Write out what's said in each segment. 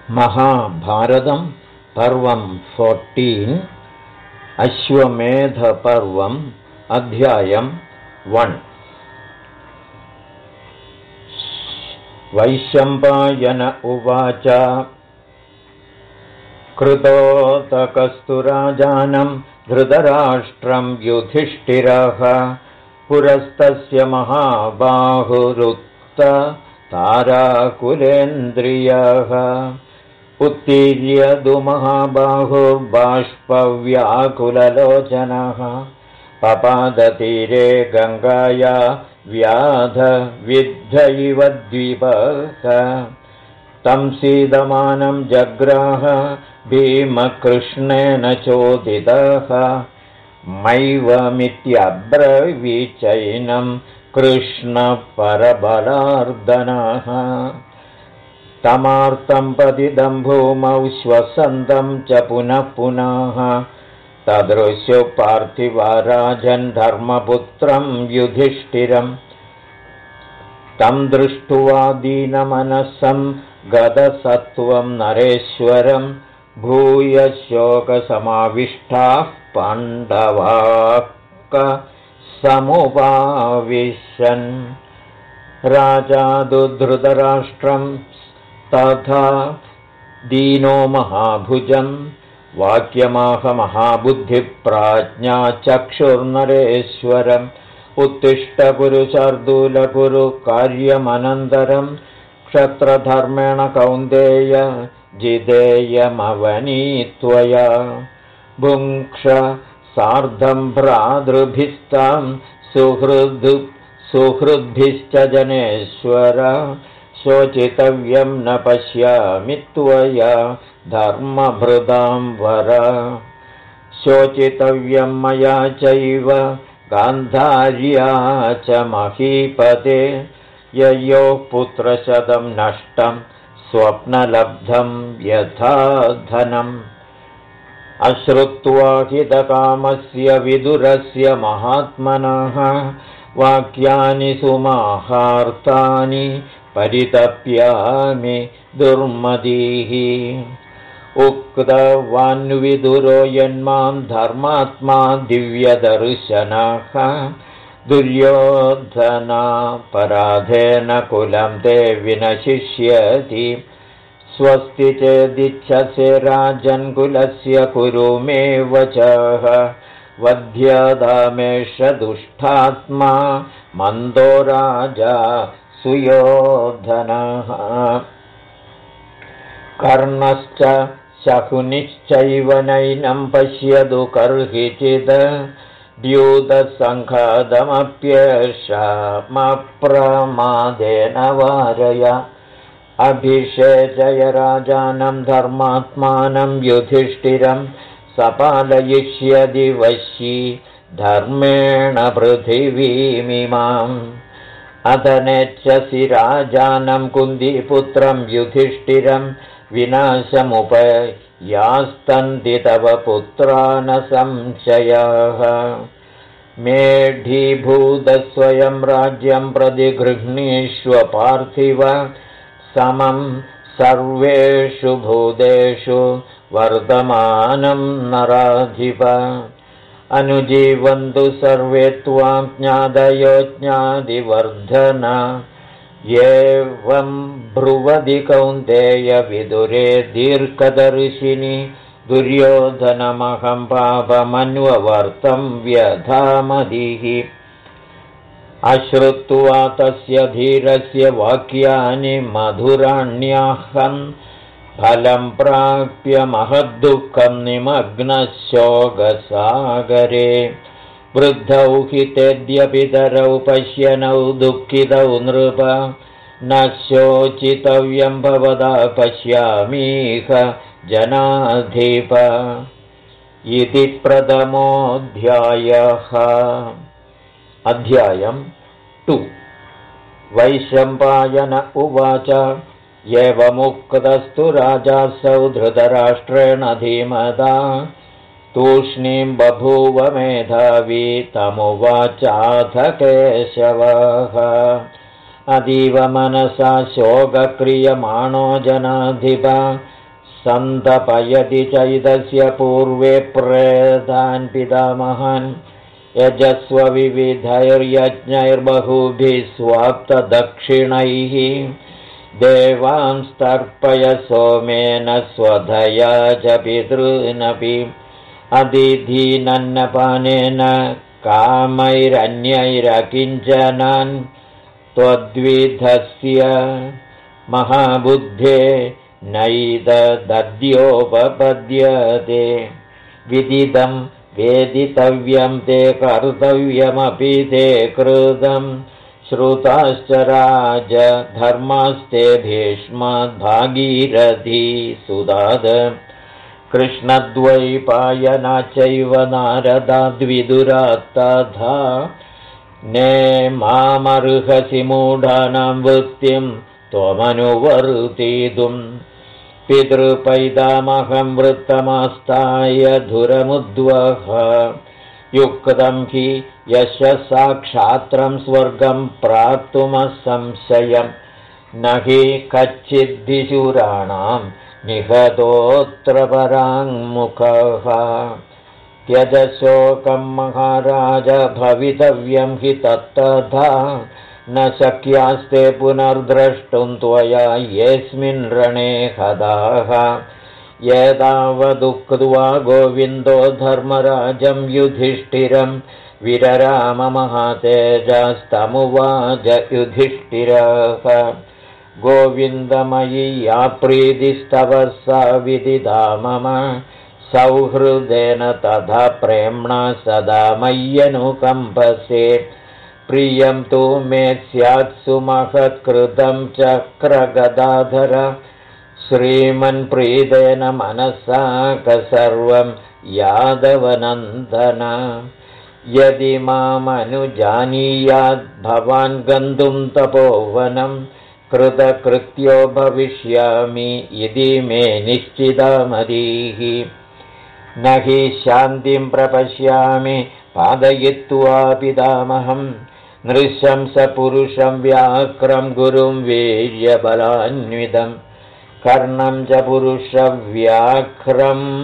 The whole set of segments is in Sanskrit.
महाभारतं पर्वं 14 अश्वमेधपर्वम् अध्यायं 1 वैशम्पायन उवाच कृतोतकस्तु राजानं धृतराष्ट्रं युधिष्ठिरः पुरस्तस्य महाबाहुरुक्त ताराकुलेन्द्रियः उत्तीर्य दु महाबाहुर्बाष्पव्याकुललोचनः पपादतीरे गङ्गाया व्याधविद्ध इव द्विपः तं सीदमानं जग्राह भीमकृष्णेन चोदितः मैवमित्यब्रवीचैनं कृष्णपरबलार्दनः तमार्तं पतितं भूमौ श्वसन्तं च पुनः पुनः तदृशो पार्थिवा राजन् धर्मपुत्रं युधिष्ठिरं तं दृष्ट्वा दीनमनसं गदसत्त्वं नरेश्वरं भूय शोकसमाविष्टाः पाण्डवाः समुपाविशन् राजा धृतराष्ट्रं तथा दीनो महाभुजं वाक्यमाह महाबुद्धिप्राज्ञा चक्षुर्नरेश्वरम् उत्तिष्ठ पुरुषार्दूल कुरु कार्यमनन्तरं क्षत्रधर्मेण कौन्तेय जितेयमवनीत्वया भुङ्क्ष सार्धं भ्रातृभिस्तां सुहृद्भिश्च जनेश्वर शोचितव्यं न पश्यामि त्वया धर्मभृतां वर शोचितव्यं मया चैव गान्धार्या च महीपते ययोः पुत्रशतं नष्टं स्वप्नलब्धं यथा धनम् अश्रुत्वा हितकामस्य विदुरस्य महात्मनः वाक्यानि सुमाहार्तानि परितप्यामि दुर्मदीः उक्तवान्विदुरो यन्मां धर्मात्मा दिव्यदर्शनः दुर्योधनापराधेन कुलं ते विनशिष्यति स्वस्ति चेदिच्छसे राजन् कुलस्य कुरु मे वचः वध्यदामेष दुष्टात्मा मन्दो राजा सुयोधनः कर्णश्च शकुनिश्चैव नैनं पश्यतु कर्हिचित् द्यूतसङ्घातमप्येषामप्रमादेन वारय अभिषेचय राजानं धर्मात्मानं युधिष्ठिरं सपालयिष्यति वशी धर्मेण पृथिवीमिमाम् अधनेच्छसि राजानं कुन्तीपुत्रं युधिष्ठिरं विनाशमुपयास्तन्ति तव पुत्रा न संशयः मेढीभूतस्वयं राज्यं प्रतिगृह्णीष्व पार्थिव समं सर्वेषु भूतेषु वर्तमानं नराधिप अनुजीवन्तु सर्वे त्वां ज्ञादयो ज्ञादिवर्धन एवं ब्रुवदि कौन्तेय विदुरे दीर्घदर्शिनि दुर्योधनमहं पापमन्ववर्तं व्यधामदिः अश्रुत्वा तस्य धीरस्य वाक्यानि मधुराण्याहं फलं प्राप्य महद्दुःखं निमग्नः शोकसागरे वृद्धौ हि तेद्यपितरौ पश्यनौ दुःखितौ नृप न शोचितव्यं भवदा पश्यामीह जनाधिप इति प्रथमोऽध्यायः अध्यायं 2 वैशम्पायन उवाच एवमुक्तस्तु राजासौ धृतराष्ट्रेण धीमता तूष्णीं बभूव मेधावी तमुवाचाथ केशवः अतीव मनसा शोकक्रियमाणो जनाधिप सन्तपयति चैतस्य पूर्वे प्रेतान् पितामहान् यजस्वविविधैर्यज्ञैर्बहुभिः स्वाप्तदक्षिणैः देवांस्तर्पय सोमेन स्वधया च पितॄनपि अदिधीनन्नपानेन कामैरन्यैरकिञ्चनान् त्वद्विधस्य महाबुद्धे नैदद्योपपद्यते विदितं वेदितव्यं ते कर्तव्यमपि ते कृतं श्रुताश्च राजधर्मास्ते भीष्मद्भागीरथी सुदाद कृष्णद्वैपायना चैव नारदाद्विदुरात्तथा नेमामर्हसि मूढानां वृत्तिं त्वमनुवर्तितुं पितृपैतामहं वृत्तमास्ताय धुरमुद्वह युक्तं हि यशसाक्षात्रं स्वर्गं प्राप्तुमसंशयं न हि कच्चिद्धिशूराणां निहतोऽत्र पराङ्मुखः त्यज शोकं महाराज भवितव्यं हि तत्तथा न शक्यास्ते पुनर्द्रष्टुं त्वया येऽस्मिन् रणे हताः एतावदुक्त्वा गोविन्दो धर्मराजं युधिष्ठिरं विरराममहातेजस्तमुवाच युधिष्ठिरः गोविन्दमयि या प्रीतिस्तव सा विदिता मम सौहृदेन तथा प्रेम्णा सदा मय्यनुकम्पसे प्रियं तु मे स्यात्सु महत्कृतं चक्रगदाधर श्रीमन्प्रीतेन मनसा सर्वं यादवनन्दन यदि मामनुजानीयाद् भवान् गन्तुं तपोवनं कृतकृत्यो भविष्यामि इति मे निश्चितमतिः न हि शान्तिं प्रपश्यामि पादयित्वा पितामहं नृशंसपुरुषं व्याक्रं गुरुं वीर्यबलान्वितं कर्णं च पुरुषव्याघ्रं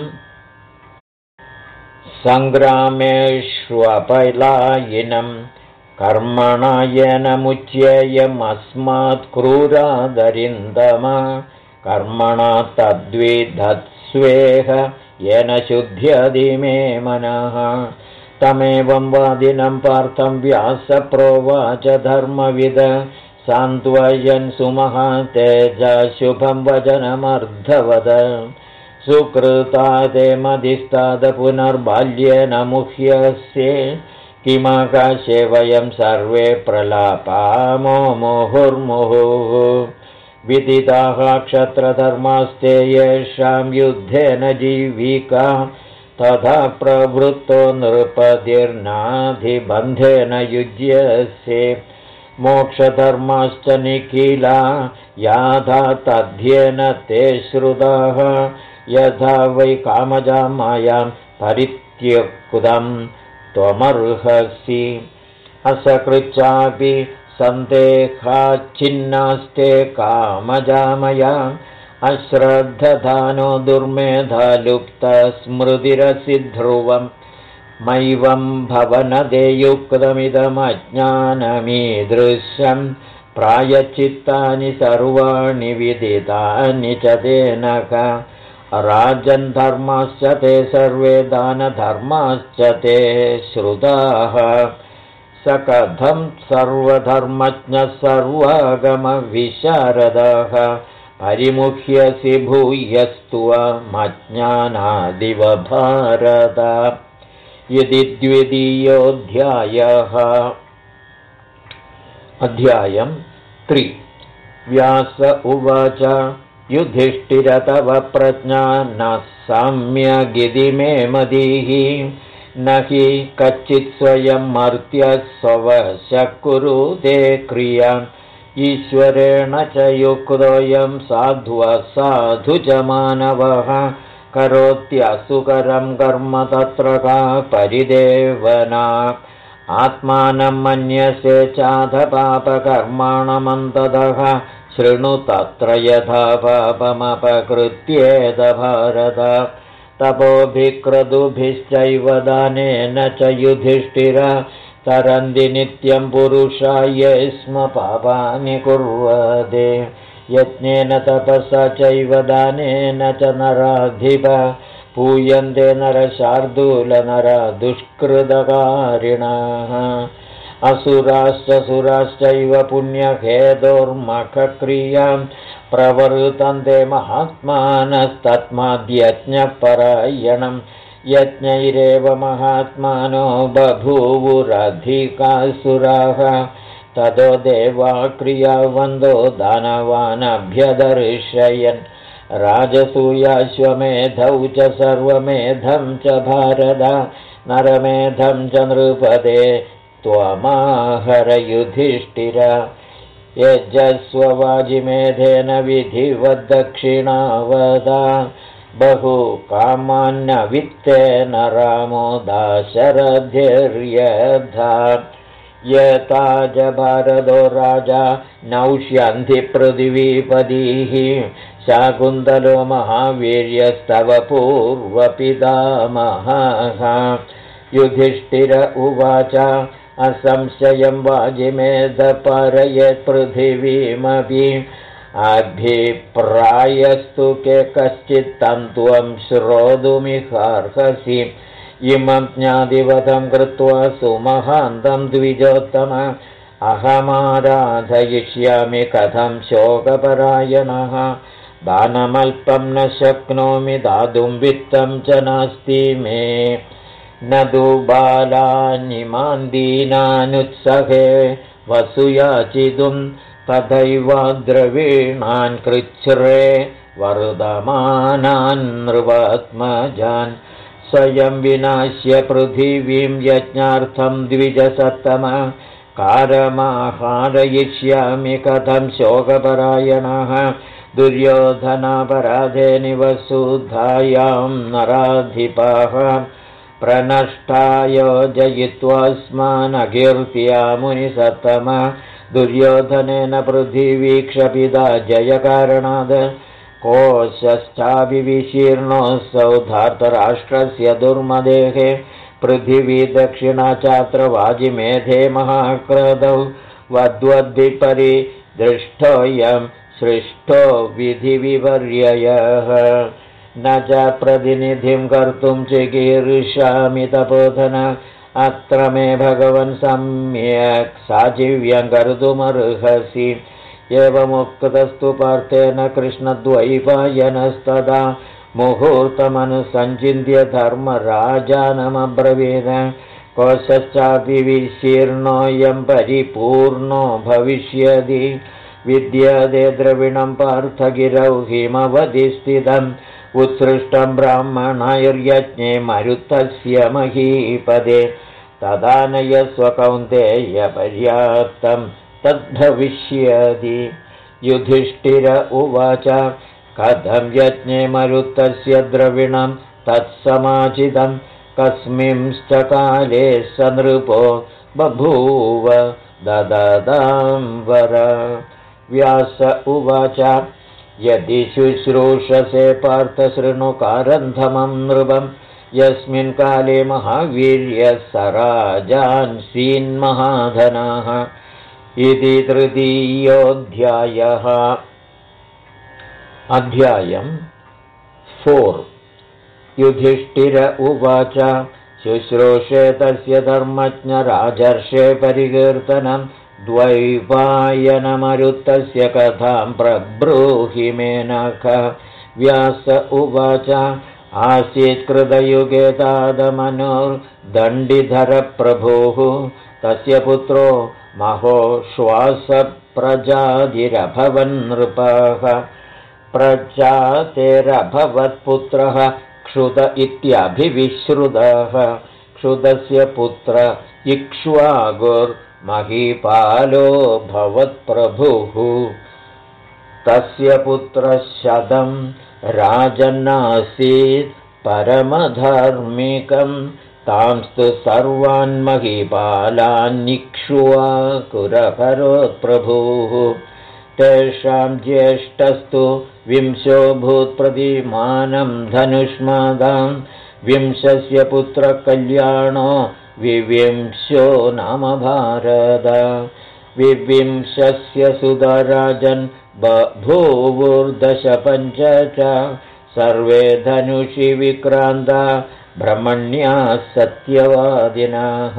सङ्ग्रामेष्वपलायिनं कर्मणा येन मुच्येयमस्मात् क्रूरादरिन्दम कर्मणा तद्विधत्स्वेह येन शुध्यति मे मनः तमेवं वादिनं पार्थं व्यासप्रोवाच धर्मविद सान्त्वयन् सुमहातेजा शुभं वचनमर्धवद सुकृतादे मदिस्ताद पुनर्बाल्येन मुह्यस्ये किमाकाशे वयं सर्वे प्रलापामो मुहुर्मुहुः विदिताः क्षत्रधर्मास्ते येषां युद्धेन जीविका तथा प्रवृत्तो नृपतिर्नाधिबन्धेन युज्यसे मोक्षधर्माश्च निखिला याथा तद्ध्येन ते श्रुताः यथा वै कामजा मायां परित्यक्तं त्वमर्हसि असकृच्चापि सन्देहाच्छिन्नास्ते कामजामया अश्रद्धधानो दुर्मेधा लुप्तस्मृतिरसि ध्रुवं मैवं भवनदे युक्तमिदमज्ञानमीदृशं प्रायश्चित्तानि सर्वाणि विदितानि च तेन राजन् धर्माश्च ते सर्वे दानधर्माश्च ते श्रुताः स कथं सर्वधर्मज्ञः सर्वागमविशारदः परिमुह्यसि भूयस्त्वमज्ञानादिव भारत यदि द्वितीयोऽध्यायः अध्यायं 3 व्यास उवाच युधिष्ठिर तव प्रज्ञा न सम्यगिति मे मतिः न हि कच्चित् स्वयं मर्त्यः स्ववशः कुरुते क्रियाम् ईश्वरेण च युक्तोऽयं साधु च मानवः करोत्यसुकरं कर्म तत्र का परिदेवना आत्मानं मन्यसे चाध पापकर्माणमन्ततः शृणु तत्र यथा पापमपकृत्येत भारत तपोभिक्रतुभिश्चैव दानेन च युधिष्ठिर तरन्ति नित्यं पुरुषा ये स्म पापानि कुर्वते यज्ञेन तपसा चैव दानेन च नराधिप पूयन्ते नरशार्दूलनरा दुष्कृतकारिणः असुराश्च सुराश्चैव पुण्यहेतोर्मखक्रियां प्रवर्तन्ते महात्मानस्तस्माद्यज्ञपरायणं यज्ञैरेव महात्मानो बभूवुरधिकासुराः ततो देवा क्रियावन्तो दानवानभ्यदर्शयन् राजसूयाश्वमेधौ च सर्वमेधं च भारत नरमेधं च नृपते त्वमाहरयुधिष्ठिर यजस्ववाजिमेधेन विधिवद्दक्षिणावदा बहुकामान्न वित्तेन रामो दाशरथिर्यथा यथा च भारतो राजा नौष्यन्ति पृथिवीपतिः शाकुन्तलो महावीर्यस्तव पूर्वपितामहः युधिष्ठिर उवाच असंशयं वाजिमेधपारयेत् पृथिवीमपि अभिप्रायस्तु के कश्चित् तं त्वं श्रोतुमिहार्हसि इमं ज्ञातिवतं कृत्वा सुमहान्तं द्विजोत्तम अहमाराधयिष्यामि कथं शोकपरायणः दानमल्पं न शक्नोमि दातुं वित्तं च नास्ति मे न तु बालानिमान् दीनानुत्सहे वसुयाचितुं तथैव द्रवीणान् कृच्छ्रे वर्धमानान् नृपात्मजान् स्वयं विनाश्य पृथिवीं यज्ञार्थं द्विजसत्तम कारमाहारयिष्यामि कथं शोकपरायणः दुर्योधनापराधे निवसुधायां नराधिपाः प्रनष्टा योजयित्वास्मानकीर्त्या मुनिसत्तम दुर्योधनेन पृथिवी क्षपिता जयकारणात् कोशश्चाभिविशीर्णोऽसौ धार्तराष्ट्रस्य दुर्मदेः पृथिवी दक्षिणा चात्र वाजिमेधे महाक्रदौ वद्वद्विपरि दृष्टोऽयं सृष्टो विधिविपर्ययः न च प्रतिनिधिं कर्तुं चिकीर्षामि तपोधन अत्र मे भगवन् सम्यक् साजीव्यं कर्तुमर्हसि एवमुक्तस्तु पार्थेन कृष्णद्वैपायनस्तदा मुहूर्तमनुसञ्चिन्त्य धर्मराजानमब्रवीत् कोशश्चापि विशीर्णोऽयं परिपूर्णो भविष्यति विद्यते द्रविणं पार्थगिरौ हिमवति स्थितम् उत्सृष्टं ब्राह्मणैर्यज्ञे मरुतस्य महीपदे तदा नयस्व कौन्तेय पर्याप्तं तद्भविष्यति युधिष्ठिर उवाच कथं यज्ञे मरुतस्य द्रविणं तत्समाचितं कस्मिंश्च काले स नृपो बभूव दददाम्बर व्यास उवाच यदि शुश्रूषसे पार्थ शृणु कारन्धमं नृपं यस्मिन् काले महावीर्यः स राजान्सीन्महाधनाः इति तृतीयोऽध्यायः अध्यायम् 4 युधिष्ठिर उवाच शुश्रूषे तस्य धर्मज्ञ राजर्षे परिकीर्तनं द्वैपायनमरुतस्य कथां प्रब्रूहि मेनख व्यास उवाच आसीत् कृतयुगे तादमनोर्दण्डिधरप्रभुः तस्य पुत्रो महोश्वासप्रजातिरभवन्नृपः प्रजातेरभवत्पुत्रः क्षुत इत्यभिविश्रुतः क्षुतस्य पुत्र इक्ष्वाकुर्महीपालो भवत्प्रभुः तस्य पुत्रशतं राजन्नासीत् परमधार्मिकं तांस्तु सर्वान् महीपालान्निक्ष्वाकुरकरोत्प्रभुः तेषां ज्येष्ठस्तु 20 भूत्प्रतिमानं धनुष्मादां 20 पुत्रकल्याणो 20 नाम भारत 20 सुधराजन् बभूवुर्दश-5 च सर्वे धनुषि विक्रान्ता ब्रह्मण्याः सत्यवादिनः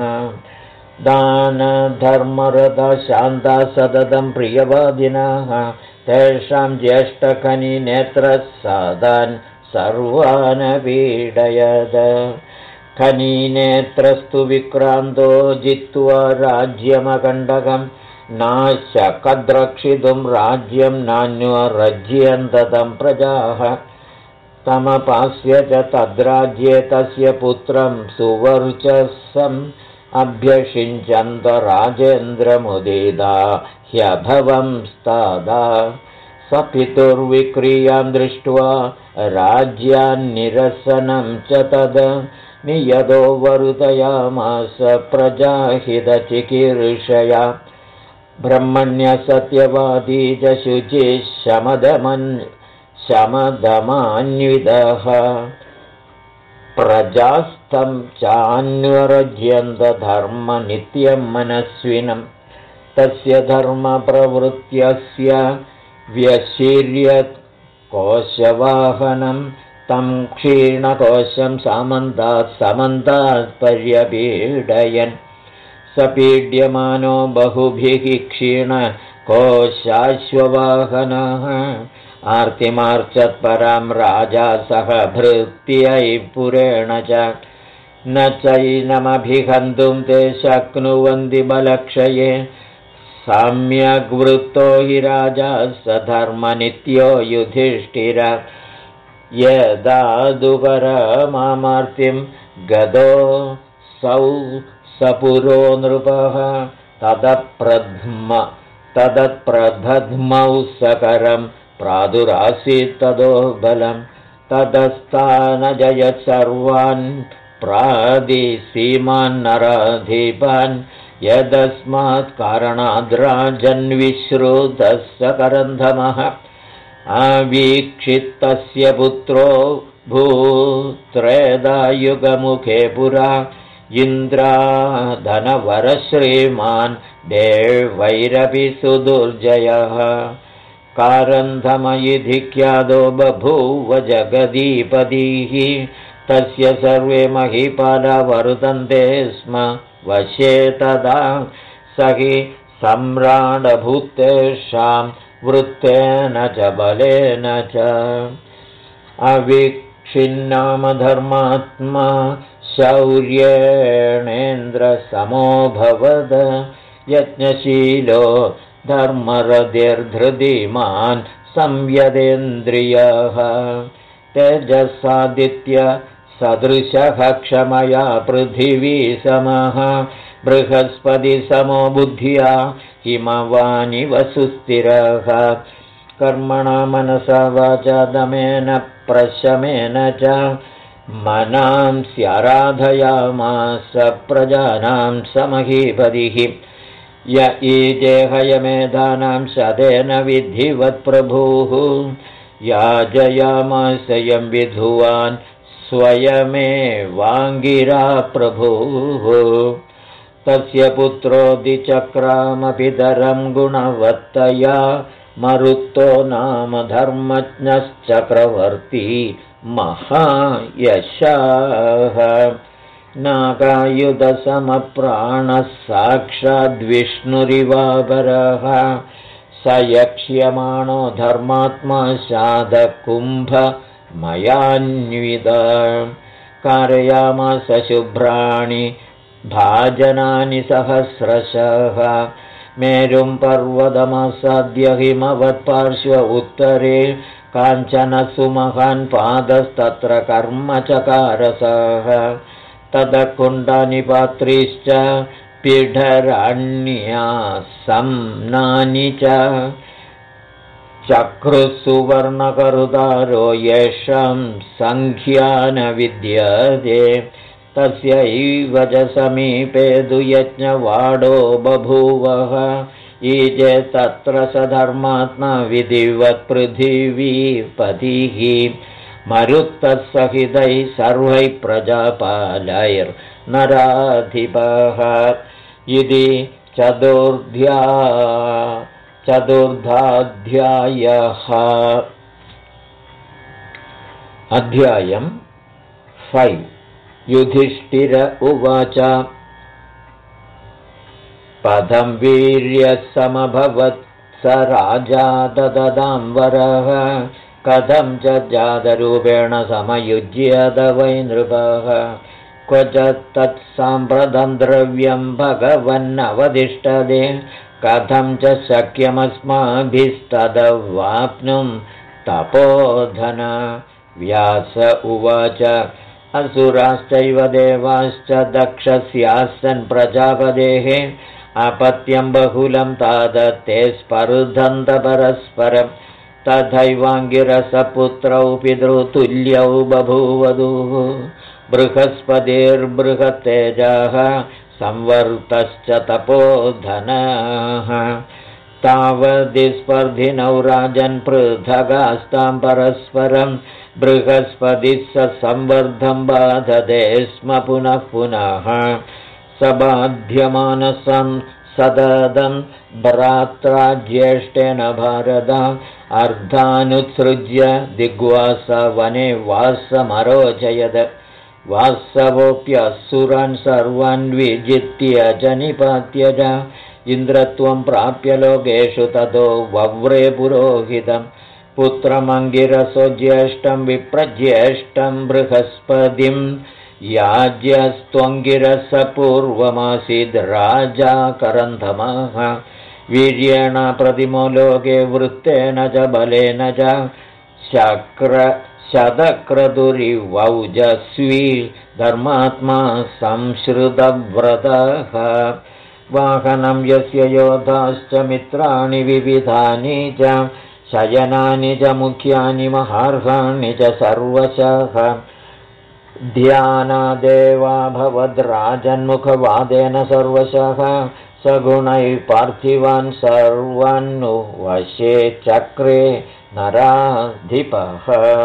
दानधर्मरता शान्ता सततं प्रियवादिनः तेषां ज्येष्ठखनिनेत्रः सादान् सर्वान् पीडयत् खनिनेत्रस्तु विक्रान्तो जित्वा राज्यमकण्डकं नाशकद्रक्षितुं राज्यं नान्यरज्यन्ततं प्रजाः तमपास्य च तद्राज्ये तस्य पुत्रं सुवर्चसम् अभ्यषिञ्चन्त राजेन्द्रमुदिता ह्यभवंस्तादा स पितुर्विक्रियां दृष्ट्वा राज्यान्निरसनं च तद् नियतो वरुतयामास प्रजाहितचिकीर्षया ब्रह्मण्यसत्यवादी च शुचिः शमदमान्वितः प्रजास्तं चान्वरज्यन्तधर्मनित्यं मनस्विनं तस्य धर्मप्रवृत्त्यस्य व्यशीर्यत् कोशवाहनं तं क्षीणकोशं समन्तात् पर्यपीडयन् स पीड्यमानो बहुभिः क्षीणकोशाश्ववाहनः आर्तिमार्चत्परां राजा सह भृत्यै पुरेण च न चैनमभिहन्तुं ते शक्नुवन्ति बलक्षये सम्यग्वृत्तो हि राजा स धर्मनित्यो युधिष्ठिर यदादुपरमार्तिं गदो सौ सपुरो नृपः तदप्रधद्मौ सकरं प्रादुरासीत् तदो बलं तदस्तानजयत् सर्वान् प्रादिसीमान्नराधिपान् यदस्मात् कारणाद्राजन्विश्रुतः सकरन्धमः आवीक्षितस्य पुत्रो भूत्रेदायुगमुखे पुरा इन्द्राधनवरश्रीमान् देवैरपि सुदुर्जयः कारन्धमयिधि ख्यातो बभूव जगदीपतिः तस्य सर्वे महीपाला वर्तन्ते स्म वशे तदा स हि सम्राडभूतेषां वृत्तेन च बलेन च अविक्षिन्नामधर्मात्मा शौर्येणेन्द्रसमोऽभवद यज्ञशीलो धर्मरतिर्धृतिमान् संयदेन्द्रियः तेजसादित्य सदृशः क्षमया पृथिवी समः बृहस्पति समो बुद्ध्या हिमवानिव सुस्थिरः कर्मणा मनसा वाचा दमेन प्रशमेन च मनांस्याराधयामास प्रजानां समहीपतिः य ईजेहयमेधानां शतेन विधिवत्प्रभुः याजयामास यं विधुवान् स्वयमेवाङ्गिरा प्रभुः तस्य पुत्रोऽधिचक्रामपितरं गुणवत्तया मरुत्तो नाम धर्मज्ञश्चक्रवर्ती महायशाः नागायुधसमप्राणः साक्षाद्विष्णुरिवापरः स यक्ष्यमाणो धर्मात्मा शाधकुम्भमयान्वित कारयामास शुभ्राणि भाजनानि सहस्रशः मेरुं पर्वतमसाद्य हिमवत्पार्श्व उत्तरे काञ्चन सुमहान् पादस्तत्र कर्मचकारसः तदकुण्डानि पात्रीश्च पीठराण्यासम्नानि च चक्रुसुवर्णकरुदारो येषां सङ्ख्या न विद्यते तस्यैव च समीपे दुयज्ञवाडो बभूवः ईजे तत्र स धर्मात्मा विधिवत्पृथिवीपतिः मरुत्तत्सहितैः सर्वैः प्रजापालैर्नराधिपः इति चतुर्थाध्यायः। अध्यायम् 5 युधिष्ठिर उवाच पदं वीर्यसमभवत् स राजा दददाम्बरः कथं च जातरूपेण समयुज्यत वै नृपः क्व च तत्साम्प्रतं द्रव्यं भगवन्नवतिष्ठते कथं च शक्यमस्माभिस्तदवाप्नुं तपोधन। व्यास उवाच असुराश्चैव देवाश्च दक्षस्यासन् प्रजापतेः अपत्यं बहुलं तादत्ते स्पर्धन्त परस्परं तथैवाङ्गिरसपुत्रौ पितृतुल्यौ बभूवधूः बृहस्पतिर्बृहत्तेजः संवर्तश्च तपोधनः तावदि स्पर्धिनौ राजन् पृथगास्तां परस्परं बृहस्पतिः स संवर्धं बाधते स्म पुनः पुनः स बाध्यमानसं सददं भ्रात्रा ज्येष्ठेन भारत अर्धानुत्सृज्य दिग्वासवने वासमरोचयत् वासवोऽप्यसुरान् सर्वान् विजित्य च निपात्य च इन्द्रत्वं प्राप्य लोकेषु ततो वव्रे पुरोहितं पुत्रमङ्गिरसो ज्येष्ठं विप्रज्येष्ठं बृहस्पतिं याज्यस्त्वङ्गिरस पूर्वमासीद् राजा करन्धमः वीर्येण प्रतिमो लोके वृत्तेन च बलेन च शतक्रतुरिवौजस्वी धर्मात्मा संश्रुतव्रतः वाहनं यस्य योधाश्च मित्राणि विविधानि च शयनानि च मुख्यानि महार्हाणि च सर्वशः ध्यानादेवा भवद्राजन्मुखवादेन सर्वशः सगुणैः पार्थिवान् सर्वान्नु वशे चक्रे नराधिपः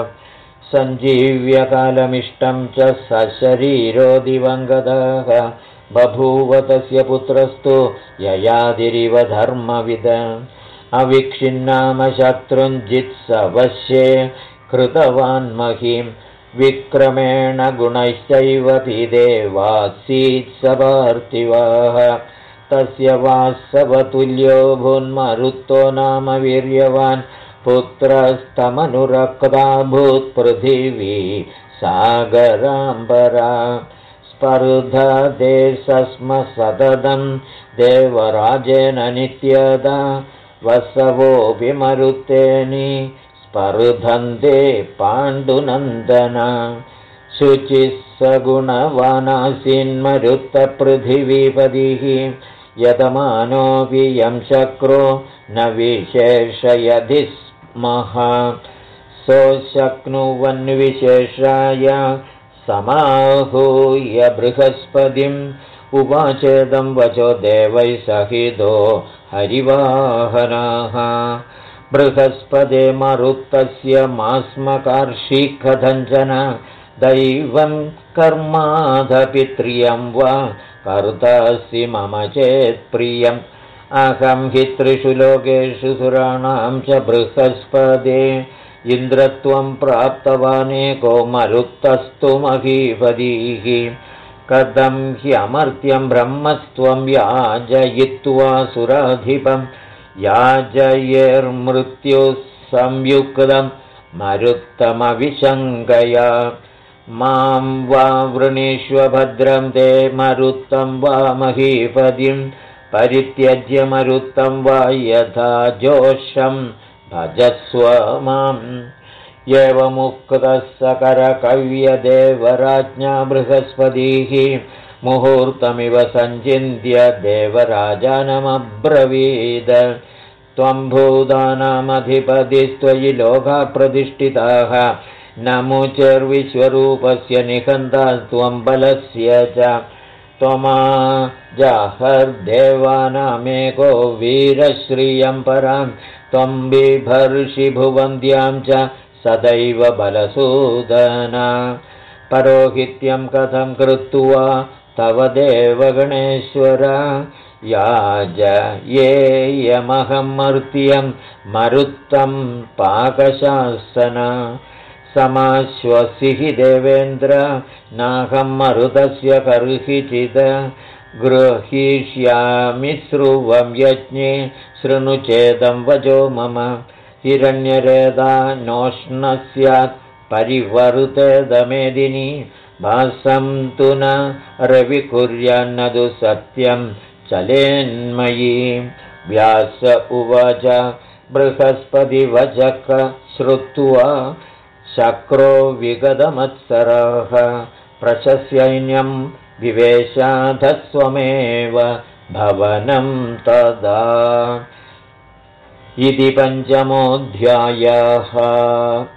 सञ्जीव्यकालमिष्टं च सशरीरो दिवङ्गतः बभूव तस्य पुत्रस्तु ययादिरिव धर्मविद अविक्षिन्नाम शत्रुञ्जित्सवश्ये कृतवान् महीं विक्रमेण गुणैश्चैव पीदेवासीत् स पार्थिवः तस्य वासवतुल्यो भून्मरुत्तो नाम वीर्यवान् पुत्रस्तमनुरक्ता भूत्पृथिवी सागराम्बरा स्पर्धते स्म सततं देवराजेन नित्यदा वसवोऽपि मरुत्तेनि स्पर्धन्ते पाण्डुनन्दन शुचिः सगुणवानासीन्मरुत्तपृथिवीपतिः यतमानोऽपि यं शक्रो न विशेषयधि स्मः सोऽशक्नुवन्विशेषाय समाहूय बृहस्पतिम् उवाचेदं वचो देवैः सहितो हरिवाहनाः बृहस्पते मरुत्तस्य मास्मकार्षिकथञ्चन दैवं कर्माधपित्र्यं वा कर्तासि मम चेत्प्रियम् अहं हि त्रिषु लोकेषु सुराणां च बृहस्पते इन्द्रत्वं प्राप्तवानेको मरुत्तस्तु महीपतिः कथं ह्यमर्त्यं ब्रह्मस्त्वं याजयित्वा सुराधिपं याजयेर्मृत्युः संयुक्तं मरुत्तमविशङ्कया मां वा वृणीष्व भद्रं ते मरुत्तं वा महीपतिं परित्यज्य मरुत्तं वा यथा जोषं भजस्व माम् एवमुक्तः सकरकव्यदेवराज्ञा बृहस्पतिः मुहूर्तमिव सञ्चिन्त्य देवराजानमब्रवीद त्वं भूतानामधिपतिस्त्वयि लोकाः प्रतिष्ठिताः नमुचर्विश्वरूपस्य निहन्ता त्वं बलस्य च त्वमा जाहर्देवानामेको वीरश्रियं परां त्वं बिभर्षि भुवन्द्यां च सदैव बलसूदन परोहित्यं कथं कृत्वा तव देवगणेश्वर याजयेयमहं मर्त्यं मरुत्तं पाकशासन समाश्वसि हि देवेन्द्र नाहं मरुतस्य कर्हिचित् गृहीष्यामि स्रुवं यज्ञे शृणु चेदं वचो मम हिरण्यरेदा नोष्ण स्यात् परिवरुतेदमेदिनी भासं तु न रविकुर्यान्न तु सत्यं चलेन्मयी व्यास उवाच बृहस्पतिवचः श्रुत्वा शक्रो विगतमत्सरः प्रशस्यैन्यं विवेशाधस्वमेव भवनं तदा इति 5मोऽध्यायः।